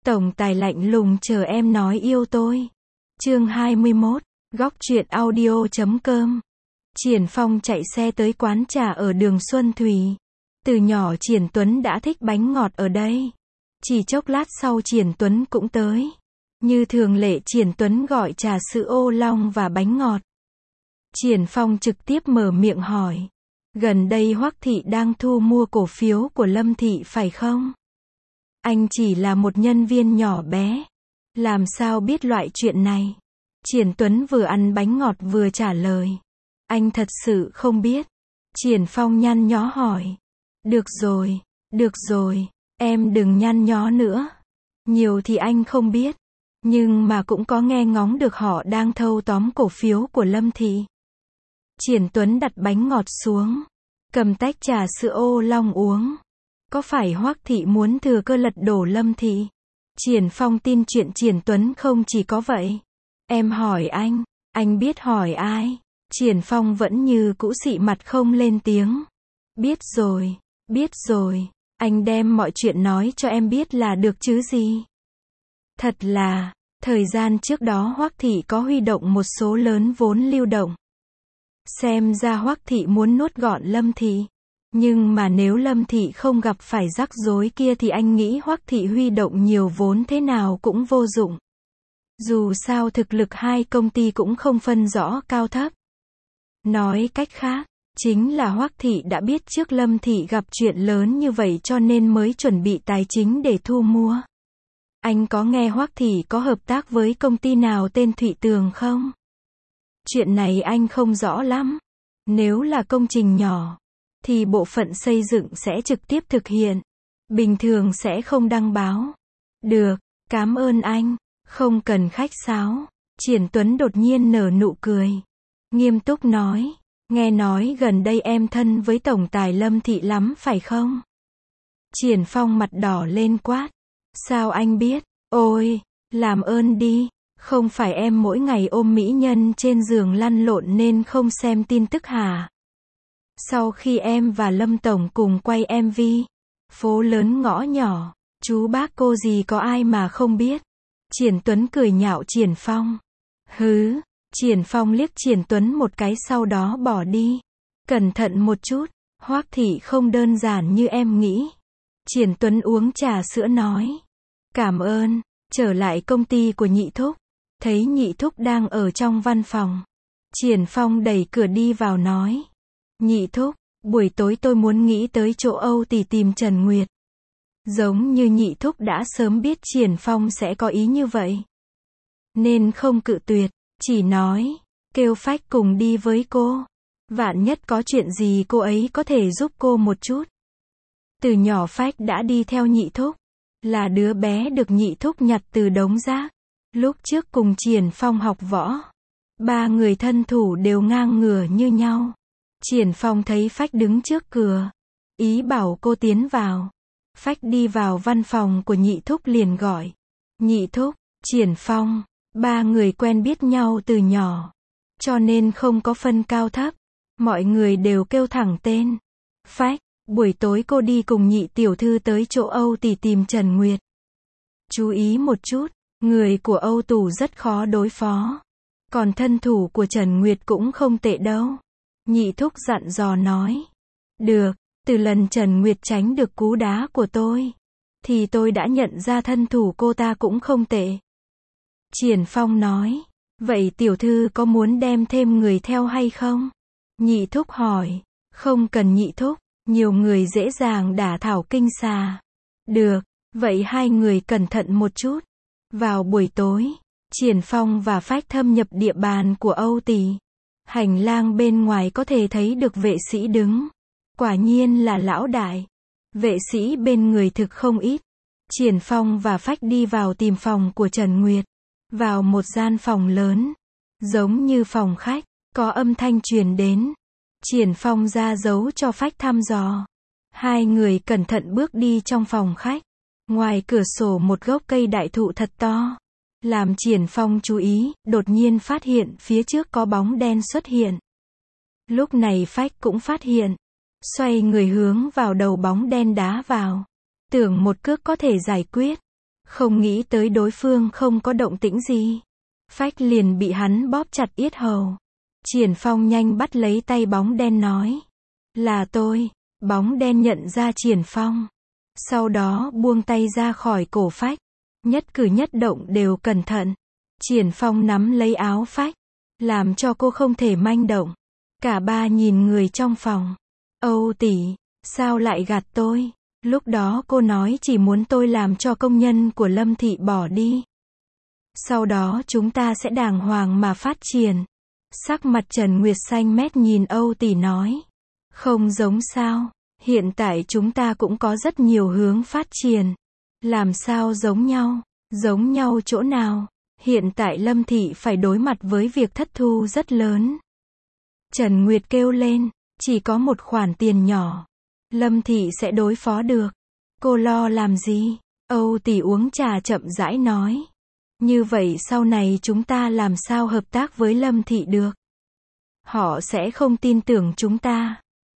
Tổng tài lạnh lùng chờ em nói yêu tôi. Chương 21, góc truyện audio.com. Triển Phong chạy xe tới quán trà ở đường Xuân Thủy. Từ nhỏ Triển Tuấn đã thích bánh ngọt ở đây. Chỉ chốc lát sau Triển Tuấn cũng tới. Như thường lệ Triển Tuấn gọi trà sữa ô long và bánh ngọt. Triển Phong trực tiếp mở miệng hỏi. Gần đây Hoắc Thị đang thu mua cổ phiếu của Lâm Thị phải không? Anh chỉ là một nhân viên nhỏ bé. Làm sao biết loại chuyện này? Triển Tuấn vừa ăn bánh ngọt vừa trả lời. Anh thật sự không biết. Triển Phong nhăn nhó hỏi. Được rồi, em đừng nhăn nhó nữa. Nhiều thì anh không biết. Nhưng mà cũng có nghe ngóng được họ đang thâu tóm cổ phiếu của Lâm Thị. Triển Tuấn đặt bánh ngọt xuống. Cầm tách trà sữa ô long uống. Có phải Hoắc Thị muốn thừa cơ lật đổ Lâm Thị? Triển Phong tin chuyện Triển Tuấn không chỉ có vậy. Em hỏi anh biết hỏi ai? Triển Phong vẫn như cũ xị mặt không lên tiếng. Biết rồi, anh đem mọi chuyện nói cho em biết là được chứ gì? Thật là, thời gian trước đó Hoắc Thị có huy động một số lớn vốn lưu động. Xem ra Hoắc Thị muốn nuốt gọn Lâm Thị. Nhưng mà nếu Lâm Thị không gặp phải rắc rối kia thì anh nghĩ Hoắc Thị huy động nhiều vốn thế nào cũng vô dụng. Dù sao thực lực hai công ty cũng không phân rõ cao thấp. Nói cách khác, chính là Hoắc Thị đã biết trước Lâm Thị gặp chuyện lớn như vậy cho nên mới chuẩn bị tài chính để thu mua. Anh có nghe Hoắc Thị có hợp tác với công ty nào tên Thụy Tường không? Chuyện này anh không rõ lắm. Nếu là công trình nhỏ, thì bộ phận xây dựng sẽ trực tiếp thực hiện. Bình thường sẽ không đăng báo. Được, cảm ơn anh. Không cần khách sáo. Triển Tuấn đột nhiên nở nụ cười. Nghiêm túc nói. Nghe nói gần đây em thân với tổng tài Lâm Thị lắm phải không? Triển Phong mặt đỏ lên quát. Sao anh biết? Ôi, làm ơn đi. Không phải em mỗi ngày ôm mỹ nhân trên giường lăn lộn nên không xem tin tức hả? Sau khi em và Lâm Tổng cùng quay MV, phố lớn ngõ nhỏ, chú bác cô gì có ai mà không biết. Triển Tuấn cười nhạo Triển Phong. Hứ, Triển Phong liếc Triển Tuấn một cái sau đó bỏ đi. Cẩn thận một chút, Hoắc Thị không đơn giản như em nghĩ. Triển Tuấn uống trà sữa nói. Cảm ơn, trở lại công ty của Nhị Thúc. Thấy Nhị Thúc đang ở trong văn phòng. Triển Phong đẩy cửa đi vào nói. Nhị Thúc, buổi tối tôi muốn nghĩ tới chỗ Âu Tỷ tìm Trần Nguyệt. Giống như Nhị Thúc đã sớm biết Triển Phong sẽ có ý như vậy. Nên không cự tuyệt, chỉ nói, kêu Phách cùng đi với cô. Vạn nhất có chuyện gì cô ấy có thể giúp cô một chút. Từ nhỏ Phách đã đi theo Nhị Thúc. Là đứa bé được Nhị Thúc nhặt từ đống rác. Lúc trước cùng Triển Phong học võ. Ba người thân thủ đều ngang ngửa như nhau. Triển Phong thấy Phách đứng trước cửa. Ý bảo cô tiến vào. Phách đi vào văn phòng của Nhị Thúc liền gọi. Nhị Thúc, Triển Phong. Ba người quen biết nhau từ nhỏ. Cho nên không có phân cao thấp. Mọi người đều kêu thẳng tên. Phách, buổi tối cô đi cùng Nhị tiểu thư tới chỗ Âu Tỷ tìm Trần Nguyệt. Chú ý một chút, người của Âu Tù rất khó đối phó. Còn thân thủ của Trần Nguyệt cũng không tệ đâu. Nhị Thúc dặn dò nói. Được, từ lần Trần Nguyệt tránh được cú đá của tôi, thì tôi đã nhận ra thân thủ cô ta cũng không tệ. Triển Phong nói. Vậy tiểu thư có muốn đem thêm người theo hay không? Nhị Thúc hỏi. Không cần Nhị Thúc, nhiều người dễ dàng đả thảo kinh xà. Được, vậy hai người cẩn thận một chút. Vào buổi tối, Triển Phong và Phách thâm nhập địa bàn của Âu Tỷ. Hành lang bên ngoài có thể thấy được vệ sĩ đứng. Quả nhiên là lão đại. Vệ sĩ bên người thực không ít. Triển Phong và Phách đi vào tìm phòng của Trần Nguyệt. Vào một gian phòng lớn. Giống như phòng khách, có âm thanh truyền đến. Triển Phong ra dấu cho Phách thăm dò. Hai người cẩn thận bước đi trong phòng khách. Ngoài cửa sổ một gốc cây đại thụ thật to. Làm Triển Phong chú ý, đột nhiên phát hiện phía trước có bóng đen xuất hiện. Lúc này Phách cũng phát hiện. Xoay người hướng vào đầu bóng đen đá vào. Tưởng một cước có thể giải quyết. Không nghĩ tới đối phương không có động tĩnh gì. Phách liền bị hắn bóp chặt yết hầu. Triển Phong nhanh bắt lấy tay bóng đen nói. Là tôi. Bóng đen nhận ra Triển Phong. Sau đó buông tay ra khỏi cổ Phách. Nhất cử nhất động đều cẩn thận. Triển Phong nắm lấy áo Phách. Làm cho cô không thể manh động. Cả ba nhìn người trong phòng. Âu tỷ, sao lại gạt tôi? Lúc đó cô nói chỉ muốn tôi làm cho công nhân của Lâm Thị bỏ đi. Sau đó chúng ta sẽ đàng hoàng mà phát triển. Sắc mặt Trần Nguyệt xanh mét nhìn Âu tỷ nói. Không giống sao, hiện tại chúng ta cũng có rất nhiều hướng phát triển. Làm sao giống nhau? Giống nhau chỗ nào? Hiện tại Lâm Thị phải đối mặt với việc thất thu rất lớn. Trần Nguyệt kêu lên, chỉ có một khoản tiền nhỏ. Lâm Thị sẽ đối phó được. Cô lo làm gì? Âu tỷ uống trà chậm rãi nói. Như vậy sau này chúng ta làm sao hợp tác với Lâm Thị được? Họ sẽ không tin tưởng chúng ta.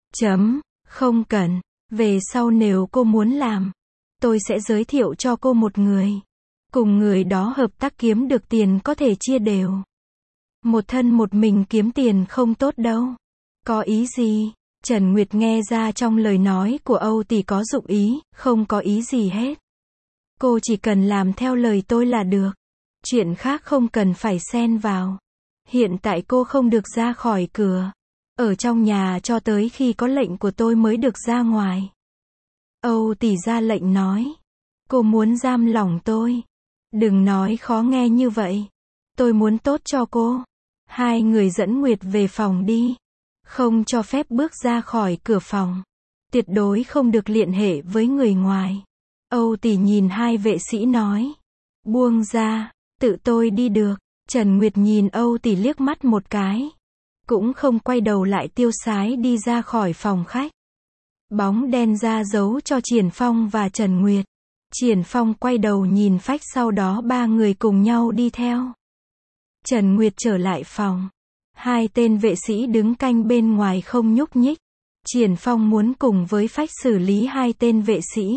Không cần. Về sau nếu cô muốn làm, tôi sẽ giới thiệu cho cô một người. Cùng người đó hợp tác kiếm được tiền có thể chia đều. Một thân một mình kiếm tiền không tốt đâu. Có ý gì? Trần Nguyệt nghe ra trong lời nói của Âu tỷ có dụng ý, không có ý gì hết. Cô chỉ cần làm theo lời tôi là được. Chuyện khác không cần phải xen vào. Hiện tại cô không được ra khỏi cửa. Ở trong nhà cho tới khi có lệnh của tôi mới được ra ngoài. Âu tỷ ra lệnh nói. Cô muốn giam lỏng tôi. Đừng nói khó nghe như vậy. Tôi muốn tốt cho cô. Hai người dẫn Nguyệt về phòng đi. Không cho phép bước ra khỏi cửa phòng. Tuyệt đối không được liên hệ với người ngoài. Âu tỷ nhìn hai vệ sĩ nói. Buông ra, tự tôi đi được. Trần Nguyệt nhìn Âu tỷ liếc mắt một cái. Cũng không quay đầu lại tiêu sái đi ra khỏi phòng khách. Bóng đen ra dấu cho Triển Phong và Trần Nguyệt. Triển Phong quay đầu nhìn Phách, sau đó ba người cùng nhau đi theo. Trần Nguyệt trở lại phòng. Hai tên vệ sĩ đứng canh bên ngoài không nhúc nhích. Triển Phong muốn cùng với Phách xử lý hai tên vệ sĩ.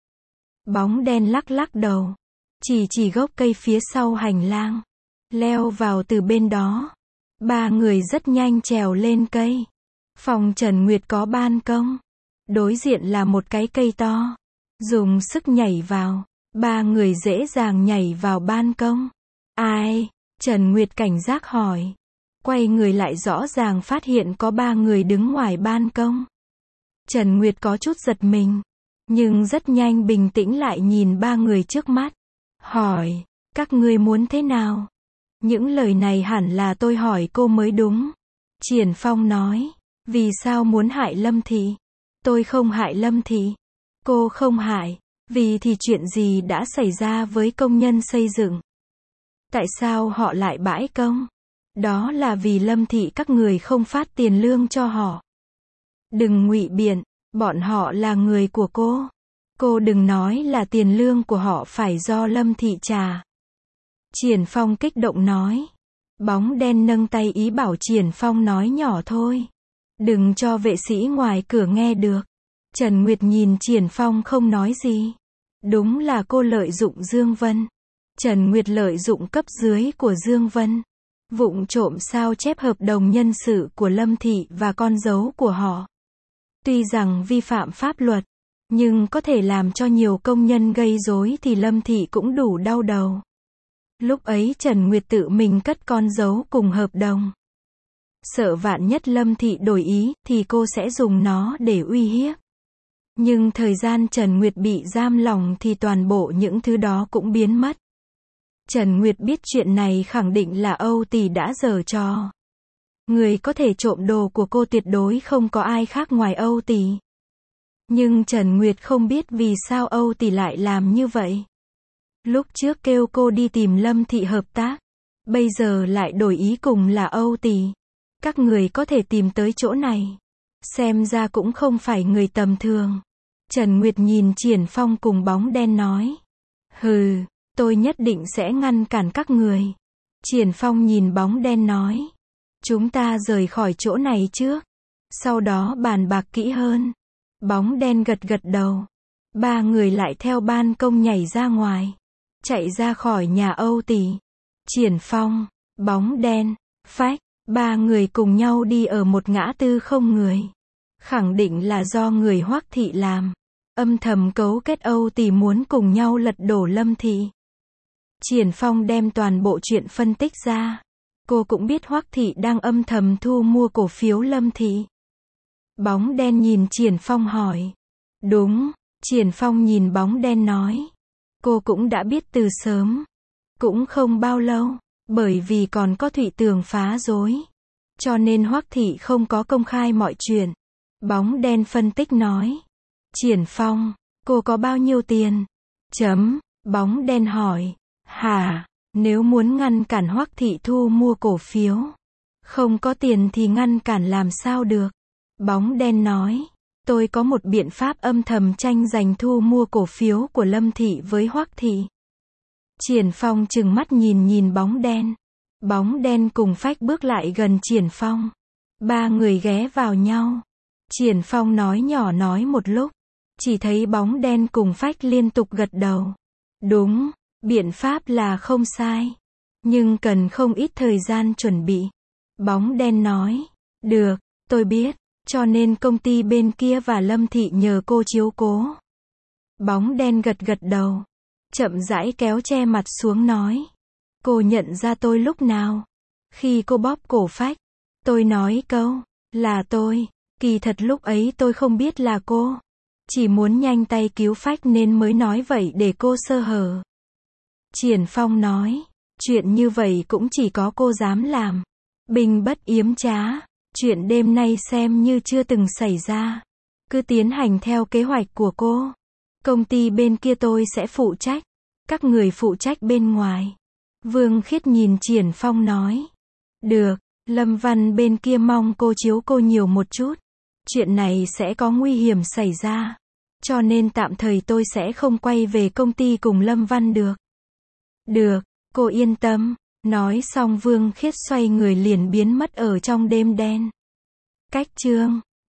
Bóng đen lắc lắc đầu. Chỉ gốc cây phía sau hành lang. Leo vào từ bên đó. Ba người rất nhanh trèo lên cây. Phòng Trần Nguyệt có ban công. Đối diện là một cái cây to. Dùng sức nhảy vào. Ba người dễ dàng nhảy vào ban công. Ai? Trần Nguyệt cảnh giác hỏi. Quay người lại rõ ràng phát hiện có ba người đứng ngoài ban công. Trần Nguyệt có chút giật mình. Nhưng rất nhanh bình tĩnh lại nhìn ba người trước mắt. Hỏi, các ngươi muốn thế nào? Những lời này hẳn là tôi hỏi cô mới đúng. Triển Phong nói, vì sao muốn hại Lâm Thị? Tôi không hại Lâm Thị. Cô không hại, vì thì chuyện gì đã xảy ra với công nhân xây dựng? Tại sao họ lại bãi công? Đó là vì Lâm Thị các người không phát tiền lương cho họ. Đừng ngụy biện, bọn họ là người của cô. Cô đừng nói là tiền lương của họ phải do Lâm Thị trả. Triển Phong kích động nói. Bóng đen nâng tay ý bảo Triển Phong nói nhỏ thôi. Đừng cho vệ sĩ ngoài cửa nghe được. Trần Nguyệt nhìn Triển Phong không nói gì. Đúng là cô lợi dụng Dương Vân. Trần Nguyệt lợi dụng cấp dưới của Dương Vân. Vụng trộm sao chép hợp đồng nhân sự của Lâm Thị và con dấu của họ. Tuy rằng vi phạm pháp luật, nhưng có thể làm cho nhiều công nhân gây rối thì Lâm Thị cũng đủ đau đầu. Lúc ấy Trần Nguyệt tự mình cất con dấu cùng hợp đồng. Sợ vạn nhất Lâm Thị đổi ý thì cô sẽ dùng nó để uy hiếp. Nhưng thời gian Trần Nguyệt bị giam lỏng thì toàn bộ những thứ đó cũng biến mất. Trần Nguyệt biết chuyện này khẳng định là Âu tỷ đã giở trò. Người có thể trộm đồ của cô tuyệt đối không có ai khác ngoài Âu tỷ. Nhưng Trần Nguyệt không biết vì sao Âu tỷ lại làm như vậy. Lúc trước kêu cô đi tìm Lâm Thị hợp tác, bây giờ lại đổi ý cùng là Âu tỷ. Các người có thể tìm tới chỗ này, xem ra cũng không phải người tầm thường. Trần Nguyệt nhìn Triển Phong cùng bóng đen nói. Hừ, tôi nhất định sẽ ngăn cản các người. Triển Phong nhìn bóng đen nói. Chúng ta rời khỏi chỗ này trước. Sau đó bàn bạc kỹ hơn. Bóng đen gật gật đầu. Ba người lại theo ban công nhảy ra ngoài. chạy ra khỏi nhà Âu Tỷ. Triển Phong, Bóng Đen, Phách, ba người cùng nhau đi ở một ngã tư không người. Khẳng định là do người Hoắc Thị làm. Âm thầm cấu kết Âu Tỷ muốn cùng nhau lật đổ Lâm Thị. Triển Phong đem toàn bộ chuyện phân tích ra. Cô cũng biết Hoắc Thị đang âm thầm thu mua cổ phiếu Lâm Thị. Bóng Đen nhìn Triển Phong hỏi. Đúng, Triển Phong nhìn Bóng Đen nói. Cô cũng đã biết từ sớm. Cũng không bao lâu, bởi vì còn có Thụy Tường phá rối. Cho nên Hoắc Thị không có công khai mọi chuyện. Bóng Đen phân tích nói. Triển Phong, cô có bao nhiêu tiền? Bóng Đen hỏi. Hả, nếu muốn ngăn cản Hoắc Thị thu mua cổ phiếu. Không có tiền thì ngăn cản làm sao được? Bóng Đen nói. Tôi có một biện pháp âm thầm tranh giành thu mua cổ phiếu của Lâm Thị với Hoắc Thị. Triển Phong trừng mắt nhìn Bóng Đen. Bóng Đen cùng Phách bước lại gần Triển Phong. Ba người ghé vào nhau. Triển Phong nói nhỏ nói một lúc. Chỉ thấy Bóng Đen cùng Phách liên tục gật đầu. Đúng, biện pháp là không sai. Nhưng cần không ít thời gian chuẩn bị. Bóng Đen nói. Được, tôi biết. Cho nên công ty bên kia và Lâm Thị nhờ cô chiếu cố. Bóng Đen gật đầu. Chậm rãi kéo che mặt xuống nói. Cô nhận ra tôi lúc nào? Khi cô bóp cổ Phách. Tôi nói câu. Là tôi. Kỳ thật lúc ấy tôi không biết là cô. Chỉ muốn nhanh tay cứu Phách nên mới nói vậy để cô sơ hở. Triển Phong nói. Chuyện như vậy cũng chỉ có cô dám làm. Binh bất yếm trá. Chuyện đêm nay xem như chưa từng xảy ra. Cứ tiến hành theo kế hoạch của cô. Công ty bên kia tôi sẽ phụ trách. Các người phụ trách bên ngoài. Vương Khiết nhìn Triển Phong nói. Được, Lâm Văn bên kia mong cô chiếu cô nhiều một chút. Chuyện này sẽ có nguy hiểm xảy ra. Cho nên tạm thời tôi sẽ không quay về công ty cùng Lâm Văn được. Được, cô yên tâm. Nói xong Vương Khiết xoay người liền biến mất ở trong đêm đen. Cách chương